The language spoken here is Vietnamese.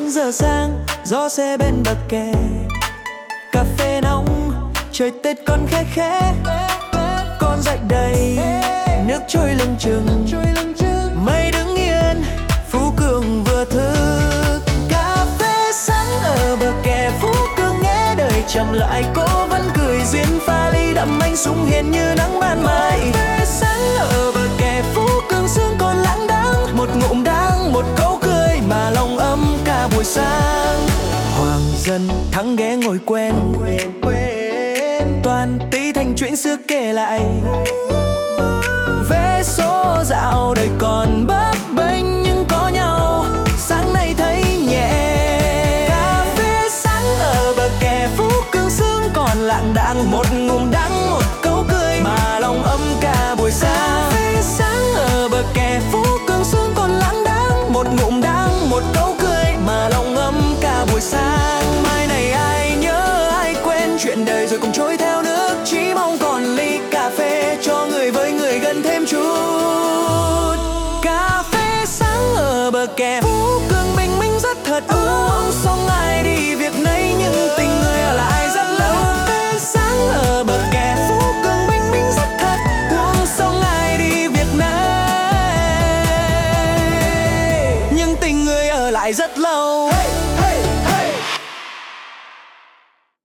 4 giờ sáng, gió se bên bờ kè, cà phê nóng, trời Tết còn khẽ khẽ. Con dậy đầy, nước trôi lưng chừng, mây đứng yên, Phú Cường vừa thức. Cà phê sáng ở bờ kè Phú Cường, nghe đời chậm lại, cô vẫn cười duyên pha ly đậm anh súng hiền như nắng ban mai. Cà phê sáng ở bờ kè Phú Cường, sương còn lãng đãng, một ngụm đắng, một câu cười mà lòng ấm cả buổi sáng. Hoàng dân thắng ghé ngồi quen, toàn tí thành chuyện xưa kể lại. Vé số dạo đời còn bấp bênh nhưng có nhau, sáng nay thấy nhẹ. Cà phê sáng ở bờ kè Phú Cường, sương còn lạng đạng, một ngụm đắng, một câu cười mà lòng ấm cả buổi sáng. Cà phê sáng ở bờ kè Phú Cường, sương còn lãng đãng, một ngụm đắng, một câu cười mà lòng ấm cả buổi sáng. Mai này ai nhớ ai quên, chuyện đời rồi cùng trôi theo nước, chỉ mong còn ly cà phê cho người với người gần thêm chút. Cà phê sáng ở bờ kè Phú Cường, bình minh rất thật uống, xong ai đi việc nấy nhưng tình người ở lại rất lâu. Cà phê sáng ở bờ kè Phú Cường, bình minh rất thật uống, xong ai đi việc nấy nhưng tình người ở lại rất lâu.